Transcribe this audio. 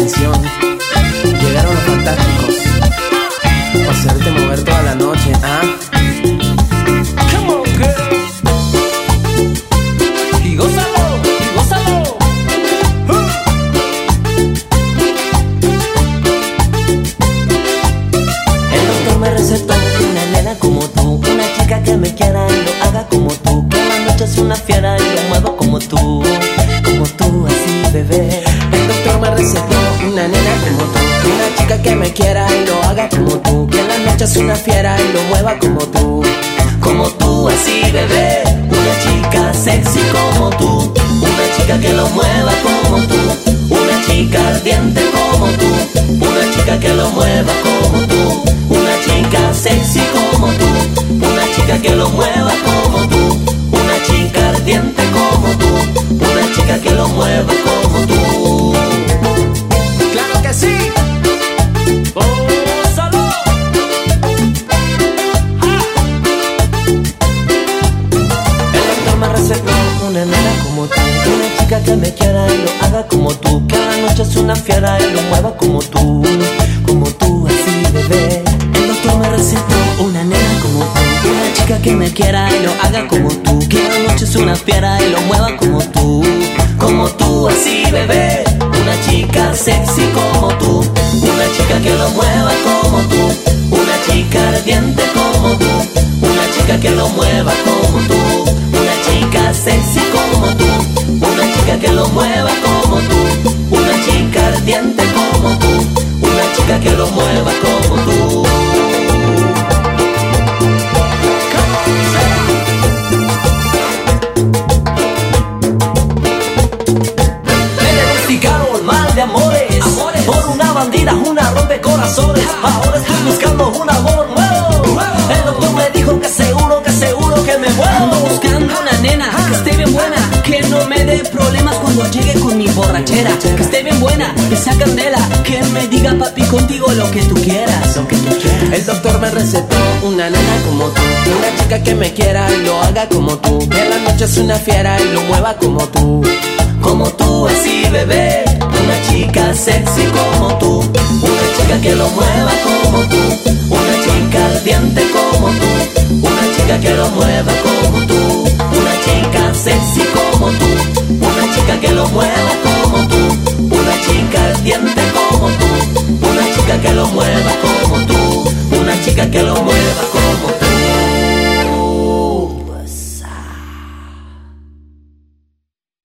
atención. Llegaron los fantásticos para hacerte mover toda la noche, ¿ah? Come on, girl. Y gózalo, y gózalo. El doctor me recetó una nena como tú, una chica que me quiera y lo haga como tú, que en la noche es una fiera y lo mueva como tú así, bebé. El doctor me recetó una nena como tú, una chica que me quiera y lo haga como tú, que en la noche es una fiera y lo mueva como tú así, bebé. Una chica sexy como tú, una chica que lo mueva como tú, una chica ardiente como tú, una chica que lo mueva como tú, una chica sexy como tú, una chica que lo mueva como tú, una chica ardiente como tú, una chica que lo mueva como tú. ¡Claro que sí! ¡Oh, salud! El doctor me recetó una nena como tú, una chica que me quiera y lo haga como tú, que a la noche es una fiera y lo mueva como tú así, bebé. El doctor me recetó una nena como tú, una chica que me quiera y lo haga como tú, que a la noche es una fiera y lo mueva como tú así, bebé. Una chica sexy como tú, una chica que lo mueva como tú, una chica ardiente como tú, una chica que lo mueva como tú, una chica sexy como tú, una chica que lo mueva como tú, una chica ardiente como tú, una chica que lo mueva como tú. Por una bandida, una rompecorazones. Ahora estoy buscando un amor nuevo. El doctor me dijo que seguro que me muero. Ando buscando una nena que esté bien buena, que no me dé problemas cuando llegue con mi borrachera, que esté bien buena, que sea candela, que me diga papi contigo lo que tú quieras. El doctor me recetó una nena como tú, una chica que me quiera y lo haga como tú, que en la noche es una fiera y lo mueva como tú así, bebé. Una chica sexy como tú, una chica que lo mueva como tú, una chica ardiente como tú, una chica que lo mueva como tú, una chica sexy como tú, una chica que lo mueva como tú, una chica ardiente como tú, una chica que lo mueva como tú, una chica que lo mueva.